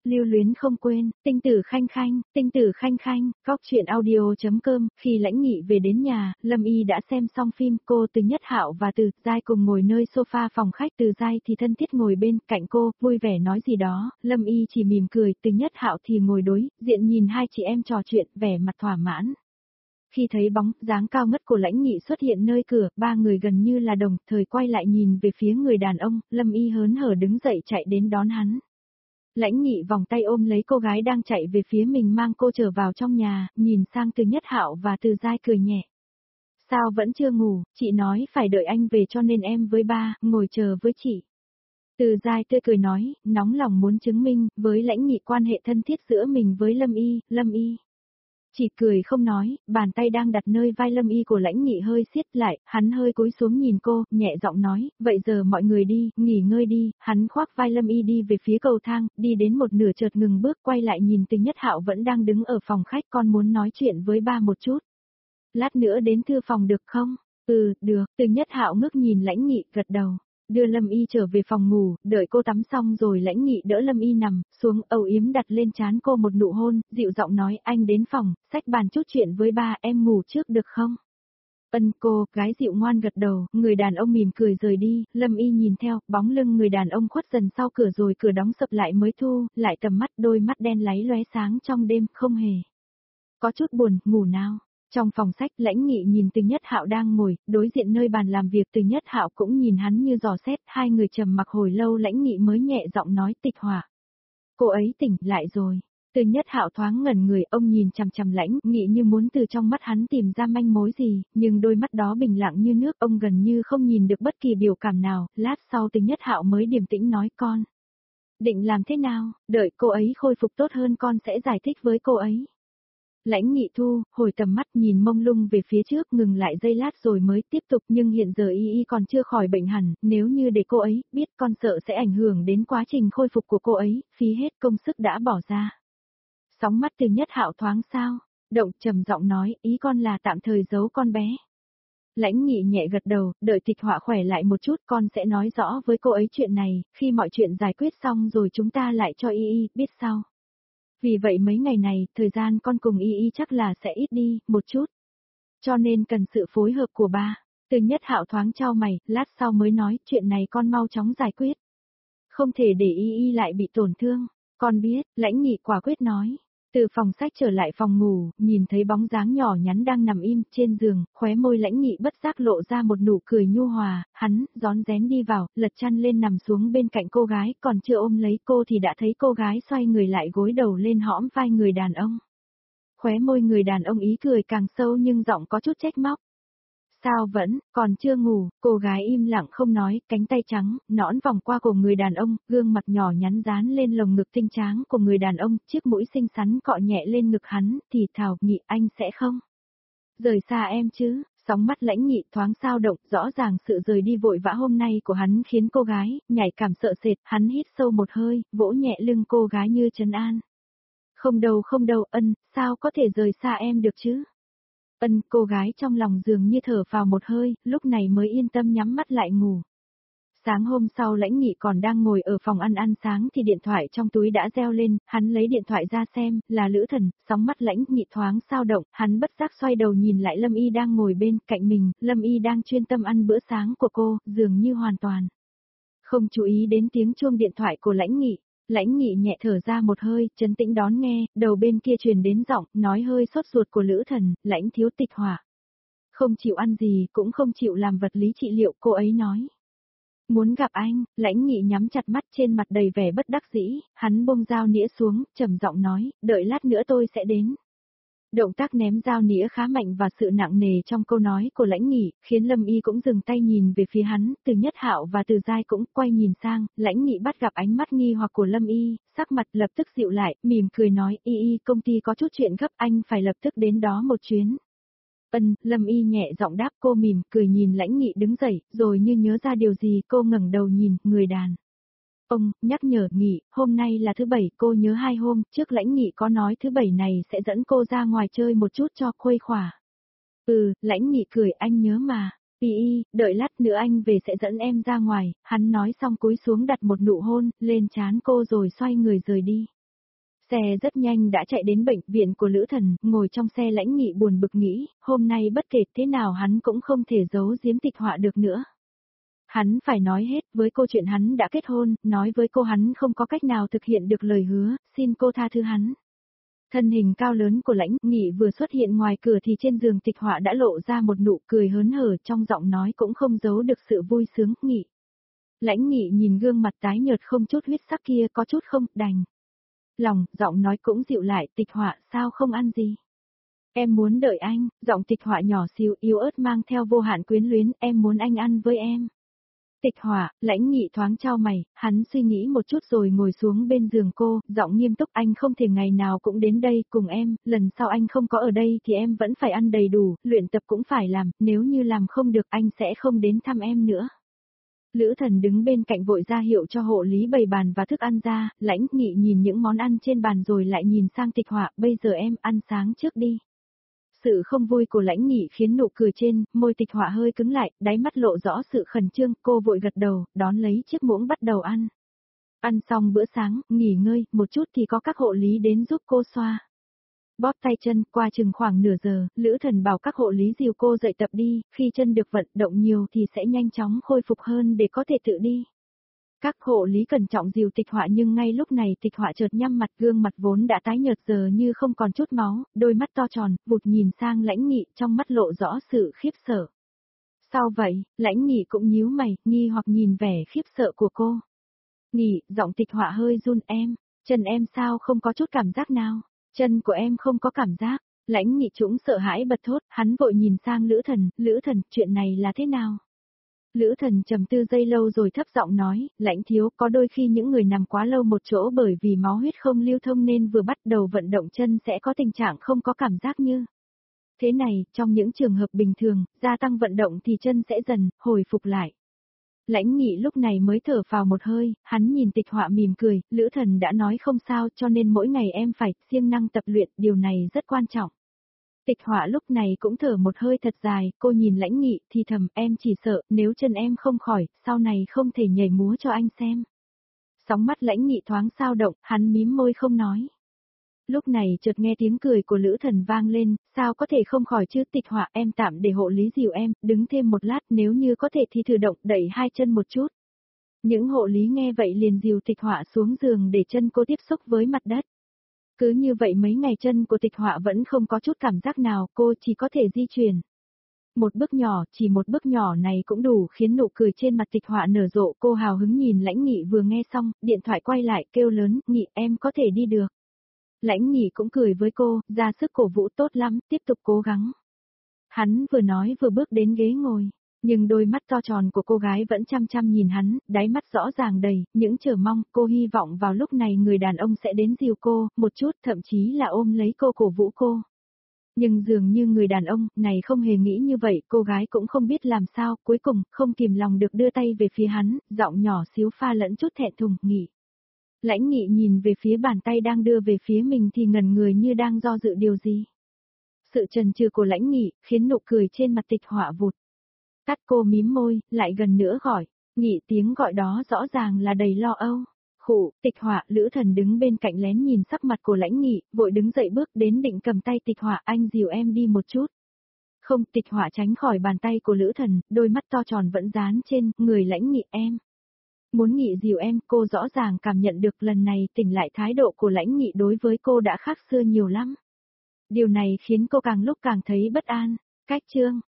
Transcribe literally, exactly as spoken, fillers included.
lưu luyến không quên, tinh tử khanh khanh, tinh tử khanh khanh, góc chuyện audio.com, khi Lãnh Nghị về đến nhà, Lâm Y đã xem xong phim, cô Từ Nhất Hạo và Từ Giai cùng ngồi nơi sofa phòng khách, Từ Giai thì thân thiết ngồi bên cạnh cô, vui vẻ nói gì đó, Lâm Y chỉ mỉm cười, Từ Nhất Hạo thì ngồi đối diện nhìn hai chị em trò chuyện, vẻ mặt thỏa mãn. Khi thấy bóng dáng cao ngất của Lãnh Nghị xuất hiện nơi cửa, ba người gần như là đồng thời quay lại nhìn về phía người đàn ông, Lâm Y hớn hở đứng dậy chạy đến đón hắn. Lãnh Nghị vòng tay ôm lấy cô gái đang chạy về phía mình mang cô trở vào trong nhà, nhìn sang Từ Nhất Hạo và Từ Giai cười nhẹ. Sao vẫn chưa ngủ, chị nói phải đợi anh về cho nên em với ba, ngồi chờ với chị. Từ Giai tươi cười nói, nóng lòng muốn chứng minh, với Lãnh Nghị quan hệ thân thiết giữa mình với Lâm Y, Lâm Y. Chỉ cười không nói, bàn tay đang đặt nơi vai Lâm Y của Lãnh Nghị hơi siết lại, hắn hơi cúi xuống nhìn cô, nhẹ giọng nói, vậy giờ mọi người đi, nghỉ ngơi đi, hắn khoác vai Lâm Y đi về phía cầu thang, đi đến một nửa chợt ngừng bước quay lại nhìn Từ Nhất Hạo vẫn đang đứng ở phòng khách, con muốn nói chuyện với ba một chút. Lát nữa đến thư phòng được không? Ừ, được, Từ Nhất Hạo ngước nhìn Lãnh Nghị, gật đầu. Đưa Lâm Y trở về phòng ngủ, đợi cô tắm xong rồi Lãnh Nghị đỡ Lâm Y nằm xuống, âu yếm đặt lên trán cô một nụ hôn, dịu giọng nói anh đến phòng, xách bàn chút chuyện với ba, em ngủ trước được không? Ân cô, gái dịu ngoan gật đầu, người đàn ông mỉm cười rời đi, Lâm Y nhìn theo, bóng lưng người đàn ông khuất dần sau cửa rồi cửa đóng sập lại mới thu, lại tầm mắt đôi mắt đen láy lóe sáng trong đêm, không hề. Có chút buồn, ngủ nào. Trong phòng sách, Lãnh Nghị nhìn Từ Nhất Hạo đang ngồi, đối diện nơi bàn làm việc, Từ Nhất Hạo cũng nhìn hắn như dò xét, hai người trầm mặc hồi lâu Lãnh Nghị mới nhẹ giọng nói Tịch Hỏa. Cô ấy tỉnh lại rồi. Từ Nhất Hạo thoáng ngẩn người, ông nhìn chằm chằm Lãnh Nghị như muốn từ trong mắt hắn tìm ra manh mối gì, nhưng đôi mắt đó bình lặng như nước, ông gần như không nhìn được bất kỳ biểu cảm nào, lát sau Từ Nhất Hạo mới điềm tĩnh nói con. Định làm thế nào, đợi cô ấy khôi phục tốt hơn con sẽ giải thích với cô ấy. Lãnh Nghị thu, hồi tầm mắt nhìn mông lung về phía trước ngừng lại giây lát rồi mới tiếp tục nhưng hiện giờ y y còn chưa khỏi bệnh hẳn, nếu như để cô ấy biết con sợ sẽ ảnh hưởng đến quá trình khôi phục của cô ấy, phí hết công sức đã bỏ ra. Sóng mắt Từ Nhất Hạo thoáng sao, động trầm giọng nói ý con là tạm thời giấu con bé. Lãnh Nghị nhẹ gật đầu, đợi Tịch Hỏa khỏe lại một chút con sẽ nói rõ với cô ấy chuyện này, khi mọi chuyện giải quyết xong rồi chúng ta lại cho y y biết sau. Vì vậy mấy ngày này, thời gian con cùng y y chắc là sẽ ít đi, một chút. Cho nên cần sự phối hợp của ba. Từ Nhất Hạo thoáng chau mày, lát sau mới nói, chuyện này con mau chóng giải quyết. Không thể để y y lại bị tổn thương. Con biết, Lãnh Nghị quả quyết nói. Từ phòng sách trở lại phòng ngủ, nhìn thấy bóng dáng nhỏ nhắn đang nằm im trên giường, khóe môi Lãnh Nghị bất giác lộ ra một nụ cười nhu hòa, hắn, rón rén đi vào, lật chăn lên nằm xuống bên cạnh cô gái, còn chưa ôm lấy cô thì đã thấy cô gái xoay người lại gối đầu lên hõm vai người đàn ông. Khóe môi người đàn ông ý cười càng sâu nhưng giọng có chút trách móc. Sao vẫn, còn chưa ngủ, cô gái im lặng không nói, cánh tay trắng, nõn vòng qua cổ người đàn ông, gương mặt nhỏ nhắn dán lên lồng ngực tinh tráng của người đàn ông, chiếc mũi xinh xắn cọ nhẹ lên ngực hắn, thì thào, Nghị anh sẽ không rời xa em chứ, sóng mắt Lãnh Nghị thoáng sao động, rõ ràng sự rời đi vội vã hôm nay của hắn khiến cô gái, nhảy cảm sợ sệt, hắn hít sâu một hơi, vỗ nhẹ lưng cô gái như trấn an. Không đâu không đâu, Ân, sao có thể rời xa em được chứ? Ân, cô gái trong lòng dường như thở vào một hơi, lúc này mới yên tâm nhắm mắt lại ngủ. Sáng hôm sau Lãnh Nghị còn đang ngồi ở phòng ăn ăn sáng thì điện thoại trong túi đã reo lên, hắn lấy điện thoại ra xem, là Lữ Thần, sóng mắt Lãnh Nghị thoáng sao động, hắn bất giác xoay đầu nhìn lại Lâm Y đang ngồi bên cạnh mình, Lâm Y đang chuyên tâm ăn bữa sáng của cô, dường như hoàn toàn không chú ý đến tiếng chuông điện thoại của Lãnh Nghị. Lãnh Nghị nhẹ thở ra một hơi, trấn tĩnh đón nghe, đầu bên kia truyền đến giọng, nói hơi sốt ruột của Lữ Thần, Lãnh thiếu Tịch Hỏa. Không chịu ăn gì, cũng không chịu làm vật lý trị liệu, cô ấy nói. Muốn gặp anh, Lãnh Nghị nhắm chặt mắt trên mặt đầy vẻ bất đắc dĩ, hắn buông dao nĩa xuống, trầm giọng nói, đợi lát nữa tôi sẽ đến. Động tác ném dao nĩa khá mạnh và sự nặng nề trong câu nói của Lãnh Nghị, khiến Lâm Y cũng dừng tay nhìn về phía hắn, Từ Nhất Hạo và Từ Giai cũng quay nhìn sang, Lãnh Nghị bắt gặp ánh mắt nghi hoặc của Lâm Y, sắc mặt lập tức dịu lại, mỉm cười nói, y y công ty có chút chuyện gấp anh phải lập tức đến đó một chuyến. Ân, Lâm Y nhẹ giọng đáp cô mỉm, cười nhìn Lãnh Nghị đứng dậy, rồi như nhớ ra điều gì cô ngẩng đầu nhìn, người đàn. Ông, nhắc nhở Nghị, hôm nay là thứ bảy, cô nhớ hai hôm trước Lãnh Nghị có nói thứ bảy này sẽ dẫn cô ra ngoài chơi một chút cho khuây khỏa. Ừ, Lãnh Nghị cười anh nhớ mà, y y, đợi lát nữa anh về sẽ dẫn em ra ngoài, hắn nói xong cúi xuống đặt một nụ hôn, lên trán cô rồi xoay người rời đi. Xe rất nhanh đã chạy đến bệnh viện của Lữ Thần, ngồi trong xe Lãnh Nghị buồn bực nghĩ, hôm nay bất kể thế nào hắn cũng không thể giấu giếm Tịch Họa được nữa. Hắn phải nói hết với cô chuyện hắn đã kết hôn, nói với cô hắn không có cách nào thực hiện được lời hứa, xin cô tha thứ hắn. Thân hình cao lớn của Lãnh Nghị vừa xuất hiện ngoài cửa thì trên giường Tịch Họa đã lộ ra một nụ cười hớn hở, trong giọng nói cũng không giấu được sự vui sướng. Nghị. Lãnh Nghị nhìn gương mặt tái nhợt không chút huyết sắc kia, có chút không đành lòng, giọng nói cũng dịu lại. Tịch Họa, sao không ăn gì? Em muốn đợi anh. Giọng Tịch Họa nhỏ xíu yếu ớt mang theo vô hạn quyến luyến, em muốn anh ăn với em. Tịch Họa. Lãnh Nghị thoáng chau mày, hắn suy nghĩ một chút rồi ngồi xuống bên giường cô, giọng nghiêm túc, anh không thể ngày nào cũng đến đây cùng em, lần sau anh không có ở đây thì em vẫn phải ăn đầy đủ, luyện tập cũng phải làm, nếu như làm không được anh sẽ không đến thăm em nữa. Lữ Thần đứng bên cạnh vội ra hiệu cho hộ lý bày bàn và thức ăn ra, Lãnh Nghị nhìn những món ăn trên bàn rồi lại nhìn sang Tịch Họa, bây giờ em ăn sáng trước đi. Sự không vui của Lãnh Nghị khiến nụ cười trên môi Tịch Họa hơi cứng lại, đáy mắt lộ rõ sự khẩn trương, cô vội gật đầu, đón lấy chiếc muỗng bắt đầu ăn. Ăn xong bữa sáng, nghỉ ngơi, một chút thì có các hộ lý đến giúp cô xoa bóp tay chân. Qua chừng khoảng nửa giờ, Lữ Thần bảo các hộ lý dìu cô dậy tập đi, khi chân được vận động nhiều thì sẽ nhanh chóng khôi phục hơn để có thể tự đi. Các hộ lý cẩn trọng dìu Tịch Họa nhưng ngay lúc này Tịch Họa chợt nhắm mặt, gương mặt vốn đã tái nhợt giờ như không còn chút máu, đôi mắt to tròn, vụt nhìn sang Lãnh Nghị, trong mắt lộ rõ sự khiếp sợ. Sao vậy? Lãnh Nghị cũng nhíu mày, nghi hoặc nhìn vẻ khiếp sợ của cô. Nghị, giọng Tịch Họa hơi run, em, chân em sao không có chút cảm giác nào? Chân của em không có cảm giác. Lãnh Nghị trũng sợ hãi bật thốt, hắn vội nhìn sang Lữ Thần, Lữ Thần, chuyện này là thế nào? Lữ Thần trầm tư giây lâu rồi thấp giọng nói, Lãnh thiếu, có đôi khi những người nằm quá lâu một chỗ bởi vì máu huyết không lưu thông nên vừa bắt đầu vận động chân sẽ có tình trạng không có cảm giác như thế này, trong những trường hợp bình thường, gia tăng vận động thì chân sẽ dần hồi phục lại. Lãnh Nghị lúc này mới thở phào một hơi, hắn nhìn Tịch Họa mỉm cười, Lữ Thần đã nói không sao cho nên mỗi ngày em phải siêng năng tập luyện, điều này rất quan trọng. Tịch Họa lúc này cũng thở một hơi thật dài, cô nhìn Lãnh Nghị thì thầm, em chỉ sợ nếu chân em không khỏi, sau này không thể nhảy múa cho anh xem. Sóng mắt Lãnh Nghị thoáng xao động, hắn mím môi không nói. Lúc này chợt nghe tiếng cười của Lữ Thần vang lên, sao có thể không khỏi chứ? Tịch Họa, em tạm để hộ lý dìu em, đứng thêm một lát, nếu như có thể thì thử động đẩy hai chân một chút. Những hộ lý nghe vậy liền dìu Tịch Họa xuống giường để chân cô tiếp xúc với mặt đất. Cứ như vậy mấy ngày chân của Tịch Họa vẫn không có chút cảm giác nào, cô chỉ có thể di chuyển. Một bước nhỏ, chỉ một bước nhỏ này cũng đủ khiến nụ cười trên mặt Tịch Họa nở rộ, cô hào hứng nhìn Lãnh Nghị vừa nghe xong, điện thoại quay lại kêu lớn, Nghị em có thể đi được. Lãnh Nghị cũng cười với cô, ra sức cổ vũ, tốt lắm, tiếp tục cố gắng. Hắn vừa nói vừa bước đến ghế ngồi, nhưng đôi mắt to tròn của cô gái vẫn chăm chăm nhìn hắn, đáy mắt rõ ràng đầy những chờ mong, cô hy vọng vào lúc này người đàn ông sẽ đến dìu cô, một chút, thậm chí là ôm lấy cô cổ vũ cô. Nhưng dường như người đàn ông này không hề nghĩ như vậy, cô gái cũng không biết làm sao, cuối cùng không kìm lòng được đưa tay về phía hắn, giọng nhỏ xíu pha lẫn chút thẹn thùng, Nghị. Lãnh Nghị nhìn về phía bàn tay đang đưa về phía mình thì ngẩn người như đang do dự điều gì. Sự chần chừ của Lãnh Nghị khiến nụ cười trên mặt Tịch Họa vụt tắt, cô mím môi, lại gần nữa gọi, Nghị, tiếng gọi đó rõ ràng là đầy lo âu. Khụ, Tịch Họa. Lữ Thần đứng bên cạnh lén nhìn sắc mặt của Lãnh Nghị, vội đứng dậy bước đến định cầm tay Tịch Họa, anh dìu em đi một chút. Không, Tịch Họa tránh khỏi bàn tay của Lữ Thần, đôi mắt to tròn vẫn dán trên người Lãnh Nghị, em muốn Nghị dìu em. Cô rõ ràng cảm nhận được lần này tỉnh lại thái độ của Lãnh Nghị đối với cô đã khác xưa nhiều lắm. Điều này khiến cô càng lúc càng thấy bất an. Cách chương